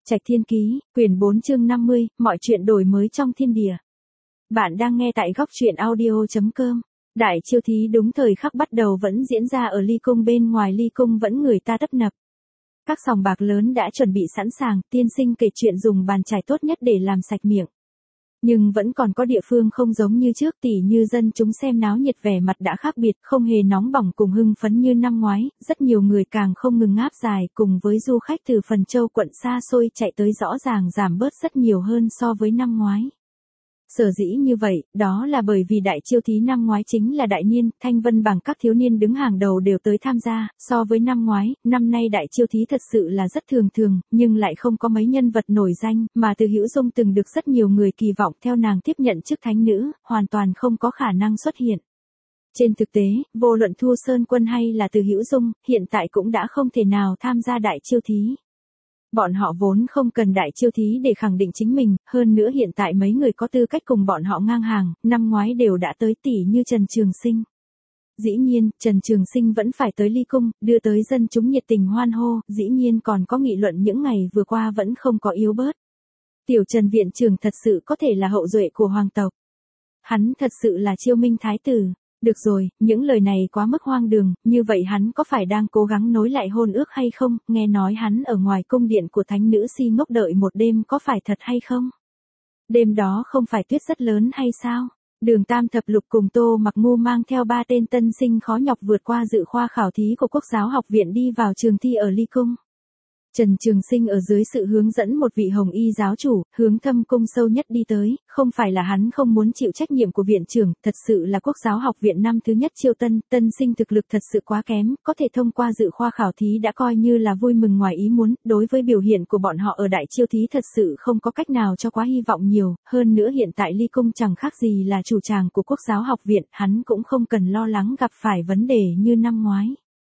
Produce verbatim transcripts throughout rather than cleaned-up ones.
Trạch Thiên Ký, quyển bốn chương năm mươi, mọi chuyện đổi mới trong thiên địa. Bạn đang nghe tại góc truyện audio chấm com. Đại chiêu thí đúng thời khắc bắt đầu vẫn diễn ra ở ly cung, bên ngoài ly cung vẫn người ta tấp nập. Các sòng bạc lớn đã chuẩn bị sẵn sàng, tiên sinh kể chuyện dùng bàn chải tốt nhất để làm sạch miệng. Nhưng vẫn còn có địa phương không giống như trước, tỉ như dân chúng xem náo nhiệt vẻ mặt đã khác biệt, không hề nóng bỏng cùng hưng phấn như năm ngoái, rất nhiều người càng không ngừng ngáp dài, cùng với du khách từ Phần Châu quận xa xôi chạy tới rõ ràng giảm bớt rất nhiều hơn so với năm ngoái. Sở dĩ như vậy, đó là bởi vì đại chiêu thí năm ngoái chính là đại niên, thanh vân bảng các thiếu niên đứng hàng đầu đều tới tham gia, so với năm ngoái, năm nay đại chiêu thí thật sự là rất thường thường, nhưng lại không có mấy nhân vật nổi danh, mà Từ Hữu Dung từng được rất nhiều người kỳ vọng theo nàng tiếp nhận chức thánh nữ, hoàn toàn không có khả năng xuất hiện. Trên thực tế, vô luận Thu Sơn Quân hay là Từ Hữu Dung, hiện tại cũng đã không thể nào tham gia đại chiêu thí. Bọn họ vốn không cần đại chiêu thí để khẳng định chính mình, hơn nữa hiện tại mấy người có tư cách cùng bọn họ ngang hàng, năm ngoái đều đã tới, tỉ như Trần Trường Sinh. Dĩ nhiên, Trần Trường Sinh vẫn phải tới ly cung, đưa tới dân chúng nhiệt tình hoan hô, dĩ nhiên còn có nghị luận những ngày vừa qua vẫn không có yếu bớt. Tiểu Trần viện trưởng thật sự có thể là hậu duệ của hoàng tộc. Hắn thật sự là Chiêu Minh thái tử. Được rồi, những lời này quá mức hoang đường, như vậy hắn có phải đang cố gắng nối lại hôn ước hay không, nghe nói hắn ở ngoài cung điện của thánh nữ si ngốc đợi một đêm có phải thật hay không? Đêm đó không phải tuyết rất lớn hay sao? Đường Tam Thập Lục cùng Tô Mặc Ngu mang theo ba tên tân sinh khó nhọc vượt qua dự khoa khảo thí của Quốc giáo học viện đi vào trường thi ở ly cung. Trần Trường Sinh ở dưới sự hướng dẫn một vị hồng y giáo chủ, hướng thâm cung sâu nhất đi tới, không phải là hắn không muốn chịu trách nhiệm của viện trưởng, thật sự là Quốc giáo học viện năm thứ nhất chiêu tân, tân sinh thực lực thật sự quá kém, có thể thông qua dự khoa khảo thí đã coi như là vui mừng ngoài ý muốn, đối với biểu hiện của bọn họ ở đại chiêu thí thật sự không có cách nào cho quá hy vọng nhiều, hơn nữa hiện tại ly cung chẳng khác gì là chủ tràng của Quốc giáo học viện, hắn cũng không cần lo lắng gặp phải vấn đề như năm ngoái.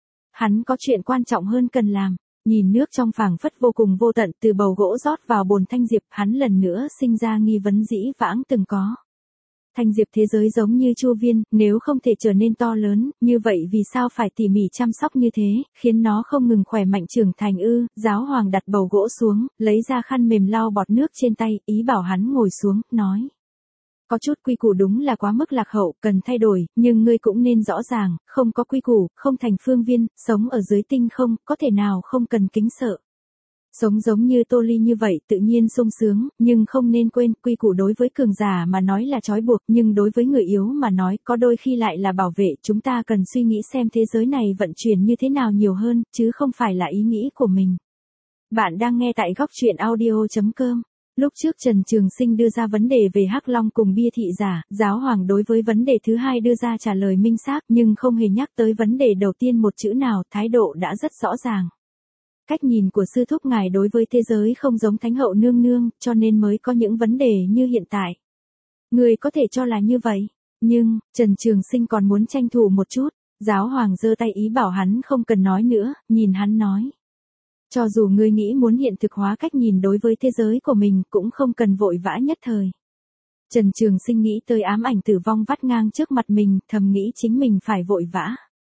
Hắn có chuyện quan trọng hơn cần làm. Nhìn nước trong phảng phất vô cùng vô tận từ bầu gỗ rót vào bồn thanh diệp, hắn lần nữa sinh ra nghi vấn dĩ vãng từng có. Thanh diệp thế giới giống như chu viên, nếu không thể trở nên to lớn, như vậy vì sao phải tỉ mỉ chăm sóc như thế, khiến nó không ngừng khỏe mạnh trưởng thành ư? Giáo hoàng đặt bầu gỗ xuống, lấy ra khăn mềm lau bọt nước trên tay, ý bảo hắn ngồi xuống, nói. Có chút quy củ đúng là quá mức lạc hậu, cần thay đổi, nhưng ngươi cũng nên rõ ràng, không có quy củ, không thành phương viên, sống ở dưới tinh không, có thể nào không cần kính sợ. Sống giống như Tô Ly như vậy tự nhiên sung sướng, nhưng không nên quên, quy củ đối với cường giả mà nói là trói buộc, nhưng đối với người yếu mà nói có đôi khi lại là bảo vệ. Chúng ta cần suy nghĩ xem thế giới này vận chuyển như thế nào nhiều hơn, chứ không phải là ý nghĩ của mình. Bạn đang nghe tại góc truyện audio chấm com. Lúc trước Trần Trường Sinh đưa ra vấn đề về Hắc Long cùng bia thị giả, giáo hoàng đối với vấn đề thứ hai đưa ra trả lời minh xác nhưng không hề nhắc tới vấn đề đầu tiên một chữ nào, thái độ đã rất rõ ràng. Cách nhìn của sư thúc ngài đối với thế giới không giống Thánh hậu nương nương, cho nên mới có những vấn đề như hiện tại. Người có thể cho là như vậy, nhưng, Trần Trường Sinh còn muốn tranh thủ một chút, giáo hoàng giơ tay ý bảo hắn không cần nói nữa, nhìn hắn nói. Cho dù ngươi nghĩ muốn hiện thực hóa cách nhìn đối với thế giới của mình cũng không cần vội vã nhất thời. Trần Trường Sinh nghĩ tới ám ảnh tử vong vắt ngang trước mặt mình, thầm nghĩ chính mình phải vội vã.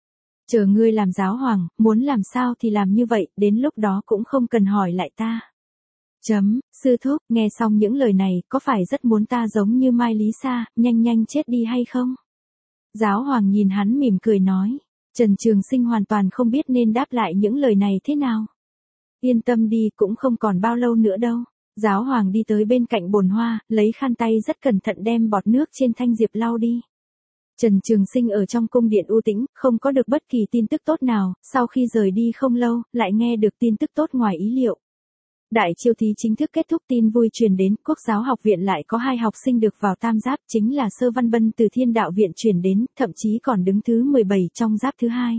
Chờ ngươi làm giáo hoàng, muốn làm sao thì làm như vậy, đến lúc đó cũng không cần hỏi lại ta. Chấm, sư thúc, nghe xong những lời này, có phải rất muốn ta giống như Mai Lý Sa, nhanh nhanh chết đi hay không? Giáo hoàng nhìn hắn mỉm cười nói. Trần Trường Sinh hoàn toàn không biết nên đáp lại những lời này thế nào. Yên tâm đi, cũng không còn bao lâu nữa đâu. Giáo hoàng đi tới bên cạnh bồn hoa, lấy khăn tay rất cẩn thận đem bọt nước trên thanh diệp lau đi. Trần Trường Sinh ở trong cung điện u tĩnh, không có được bất kỳ tin tức tốt nào, sau khi rời đi không lâu, lại nghe được tin tức tốt ngoài ý liệu. Đại chiêu thí chính thức kết thúc, tin vui truyền đến, Quốc giáo học viện lại có hai học sinh được vào tam giáp, chính là Sơ Văn Bân từ Thiên Đạo viện truyền đến, thậm chí còn đứng thứ mười bảy trong giáp thứ hai.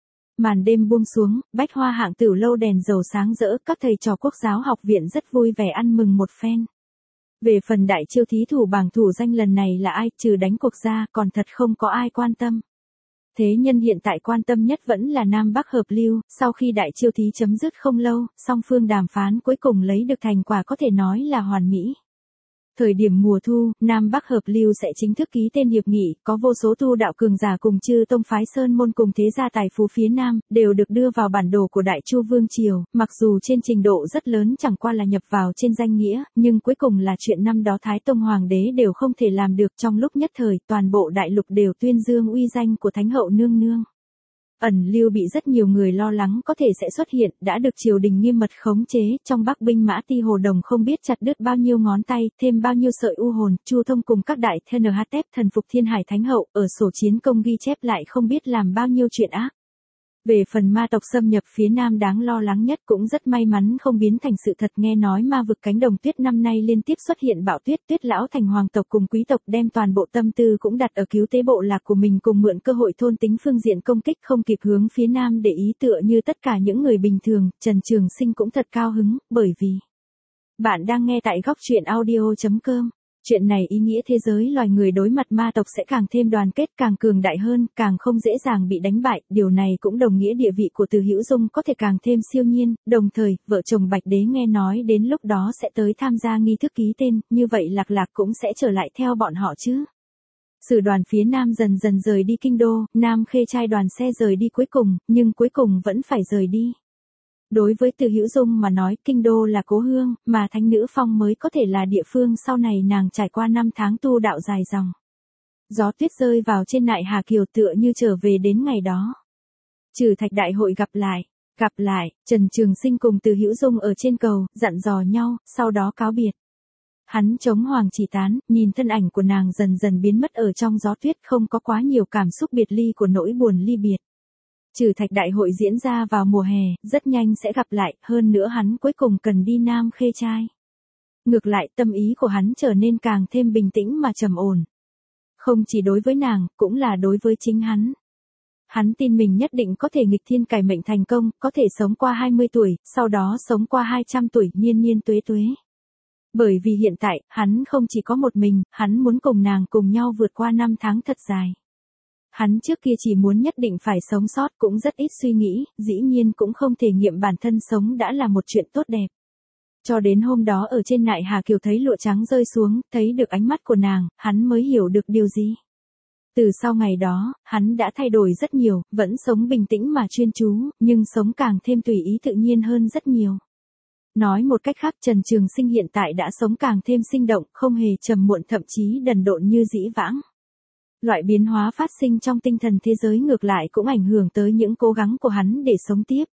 Màn đêm buông xuống, bách hoa hạng tửu lâu đèn dầu sáng rỡ, các thầy trò Quốc giáo học viện rất vui vẻ ăn mừng một phen. Về phần đại chiêu thí thủ bảng thủ danh lần này là ai, trừ đánh cuộc ra, còn thật không có ai quan tâm. Thế nhân hiện tại quan tâm nhất vẫn là Nam Bắc hợp lưu, sau khi đại chiêu thí chấm dứt không lâu, song phương đàm phán cuối cùng lấy được thành quả có thể nói là hoàn mỹ. Thời điểm mùa thu, Nam Bắc hợp lưu sẽ chính thức ký tên hiệp nghị, có vô số tu đạo cường giả cùng chư tông phái sơn môn cùng thế gia tài phú phía Nam, đều được đưa vào bản đồ của Đại Chu Vương Triều, mặc dù trên trình độ rất lớn chẳng qua là nhập vào trên danh nghĩa, nhưng cuối cùng là chuyện năm đó Thái Tông Hoàng đế đều không thể làm được. Trong lúc nhất thời, toàn bộ đại lục đều tuyên dương uy danh của Thánh hậu nương nương. Ẩn lưu bị rất nhiều người lo lắng có thể sẽ xuất hiện, đã được triều đình nghiêm mật khống chế, trong Bắc binh mã Ti Hồ Đồng không biết chặt đứt bao nhiêu ngón tay, thêm bao nhiêu sợi u hồn, Chu Thông cùng các đại T N H T thần phục Thiên Hải Thánh hậu, ở sổ chiến công ghi chép lại không biết làm bao nhiêu chuyện ác. Về phần ma tộc xâm nhập phía Nam đáng lo lắng nhất cũng rất may mắn không biến thành sự thật. Nghe nói ma vực cánh đồng tuyết năm nay liên tiếp xuất hiện bão tuyết, Tuyết lão thành hoàng tộc cùng quý tộc đem toàn bộ tâm tư cũng đặt ở cứu tế bộ lạc của mình, cùng mượn cơ hội thôn tính phương diện công kích không kịp hướng phía Nam để ý. Tựa như tất cả những người bình thường, Trần Trường Sinh cũng thật cao hứng, bởi vì bạn đang nghe tại góc truyện audio chấm com. Chuyện này ý nghĩa thế giới loài người đối mặt ma tộc sẽ càng thêm đoàn kết, càng cường đại hơn, càng không dễ dàng bị đánh bại. Điều này cũng đồng nghĩa địa vị của Từ Hữu Dung có thể càng thêm siêu nhiên. Đồng thời, vợ chồng Bạch Đế nghe nói đến lúc đó sẽ tới tham gia nghi thức ký tên, như vậy Lạc Lạc cũng sẽ trở lại theo bọn họ chứ. Sử đoàn phía Nam dần dần rời đi kinh đô, Nam Khê trai đoàn xe rời đi cuối cùng, nhưng cuối cùng vẫn phải rời đi. Đối với Từ Hữu Dung mà nói, kinh đô là cố hương, mà Thánh Nữ Phong mới có thể là địa phương sau này nàng trải qua năm tháng tu đạo dài dòng. Gió tuyết rơi vào trên Nại Hà Kiều tựa như trở về đến ngày đó. Trừ Thạch đại hội gặp lại, gặp lại, Trần Trường Sinh cùng Từ Hữu Dung ở trên cầu, dặn dò nhau, sau đó cáo biệt. Hắn chống Hoàng Chỉ Tán, nhìn thân ảnh của nàng dần dần biến mất ở trong gió tuyết, không có quá nhiều cảm xúc biệt ly của nỗi buồn ly biệt. Trừ Thạch đại hội diễn ra vào mùa hè, rất nhanh sẽ gặp lại, hơn nữa hắn cuối cùng cần đi Nam Khê trai. Ngược lại, tâm ý của hắn trở nên càng thêm bình tĩnh mà trầm ổn. Không chỉ đối với nàng, cũng là đối với chính hắn. Hắn tin mình nhất định có thể nghịch thiên cải mệnh thành công, có thể sống qua hai mươi tuổi, sau đó sống qua hai trăm tuổi, niên niên tuế tuế. Bởi vì hiện tại, hắn không chỉ có một mình, hắn muốn cùng nàng cùng nhau vượt qua năm tháng thật dài. Hắn trước kia chỉ muốn nhất định phải sống sót, cũng rất ít suy nghĩ, dĩ nhiên cũng không thể nghiệm bản thân sống đã là một chuyện tốt đẹp. Cho đến hôm đó ở trên Nại Hà Kiều thấy lụa trắng rơi xuống, thấy được ánh mắt của nàng, hắn mới hiểu được điều gì. Từ sau ngày đó, hắn đã thay đổi rất nhiều, vẫn sống bình tĩnh mà chuyên chú, nhưng sống càng thêm tùy ý tự nhiên hơn rất nhiều. Nói một cách khác, Trần Trường Sinh hiện tại đã sống càng thêm sinh động, không hề trầm muộn, thậm chí đần độn như dĩ vãng. Loại biến hóa phát sinh trong tinh thần thế giới ngược lại cũng ảnh hưởng tới những cố gắng của hắn để sống tiếp.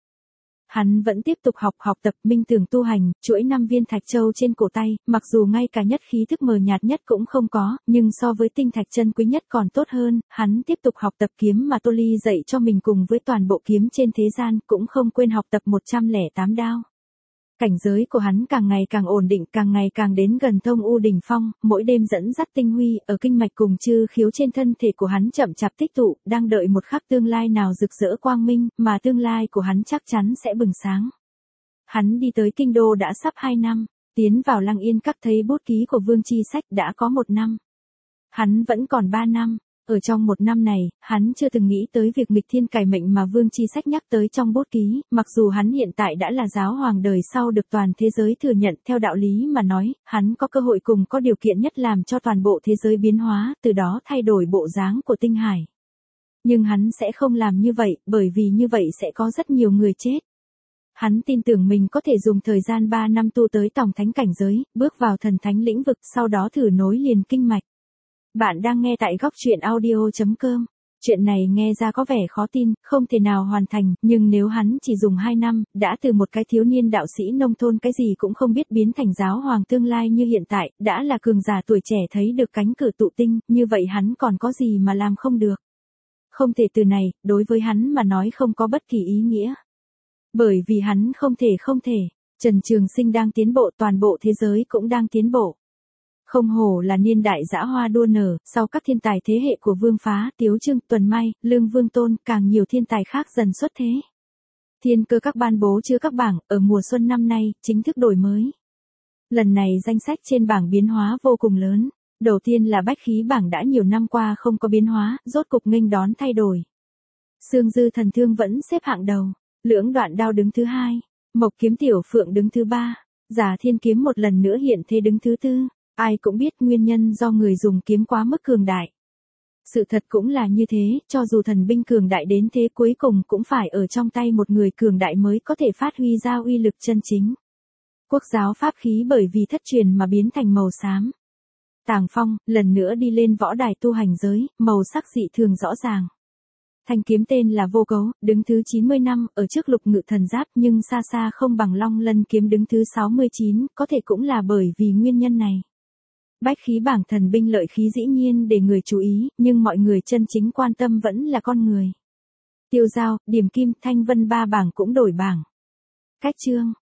Hắn vẫn tiếp tục học học tập minh tưởng tu hành, chuỗi năm viên thạch châu trên cổ tay, mặc dù ngay cả nhất khí thức mờ nhạt nhất cũng không có, nhưng so với tinh thạch chân quý nhất còn tốt hơn. Hắn tiếp tục học tập kiếm mà Tô Ly dạy cho mình cùng với toàn bộ kiếm trên thế gian, cũng không quên học tập một trăm lẻ tám đao. Cảnh giới của hắn càng ngày càng ổn định, càng ngày càng đến gần thông u đỉnh phong, mỗi đêm dẫn dắt tinh huy ở kinh mạch cùng chư khiếu trên thân thể của hắn chậm chạp tích tụ, đang đợi một khắc tương lai nào rực rỡ quang minh, mà tương lai của hắn chắc chắn sẽ bừng sáng. Hắn đi tới kinh đô đã sắp hai năm, tiến vào Lăng Yên Các thấy bút ký của Vương Chi Sách đã có một năm. Hắn vẫn còn ba năm. Ở trong một năm này, hắn chưa từng nghĩ tới việc nghịch thiên cải mệnh mà Vương Chi Sách nhắc tới trong bút ký, mặc dù hắn hiện tại đã là giáo hoàng đời sau được toàn thế giới thừa nhận. Theo đạo lý mà nói, hắn có cơ hội cùng có điều kiện nhất làm cho toàn bộ thế giới biến hóa, từ đó thay đổi bộ dáng của tinh hải. Nhưng hắn sẽ không làm như vậy, bởi vì như vậy sẽ có rất nhiều người chết. Hắn tin tưởng mình có thể dùng thời gian ba năm tu tới tổng thánh cảnh giới, bước vào thần thánh lĩnh vực, sau đó thử nối liền kinh mạch. Bạn đang nghe tại góc truyện audio chấm com. Chuyện này nghe ra có vẻ khó tin, không thể nào hoàn thành, nhưng nếu hắn chỉ dùng hai năm, đã từ một cái thiếu niên đạo sĩ nông thôn cái gì cũng không biết biến thành giáo hoàng tương lai như hiện tại, đã là cường giả tuổi trẻ thấy được cánh cửa tụ tinh, như vậy hắn còn có gì mà làm không được. Không thể từ này, đối với hắn mà nói không có bất kỳ ý nghĩa. Bởi vì hắn không thể không thể, Trần Trường Sinh đang tiến bộ, toàn bộ thế giới cũng đang tiến bộ. Không hổ là niên đại dã hoa đua nở, sau các thiên tài thế hệ của Vương Phá, Tiếu Trưng, Tuần Mai, Lương Vương Tôn, càng nhiều thiên tài khác dần xuất thế. Thiên Cơ Các ban bố chưa các bảng, ở mùa xuân năm nay, chính thức đổi mới. Lần này danh sách trên bảng biến hóa vô cùng lớn. Đầu tiên là bách khí bảng đã nhiều năm qua không có biến hóa, rốt cục nghênh đón thay đổi. Xương Dư Thần Thương vẫn xếp hạng đầu, Lưỡng Đoạn Đao đứng thứ hai, Mộc Kiếm Tiểu Phượng đứng thứ ba, Giả Thiên Kiếm một lần nữa hiện thế đứng thứ tư. Ai cũng biết nguyên nhân do người dùng kiếm quá mức cường đại. Sự thật cũng là như thế, cho dù thần binh cường đại đến thế cuối cùng cũng phải ở trong tay một người cường đại mới có thể phát huy ra uy lực chân chính. Quốc giáo pháp khí bởi vì thất truyền mà biến thành màu xám. Tàng Phong, lần nữa đi lên võ đài tu hành giới, màu sắc dị thường rõ ràng. Thanh kiếm tên là Vô Cấu, đứng thứ chín mươi lăm, ở trước Lục Ngự Thần Giáp nhưng xa xa không bằng Long Lân kiếm đứng thứ sáu mươi chín, có thể cũng là bởi vì nguyên nhân này. Bách khí bảng thần binh lợi khí dĩ nhiên để người chú ý, nhưng mọi người chân chính quan tâm vẫn là con người. Tiêu Giao, Điểm Kim, Thanh Vân ba bảng cũng đổi bảng. Cách chương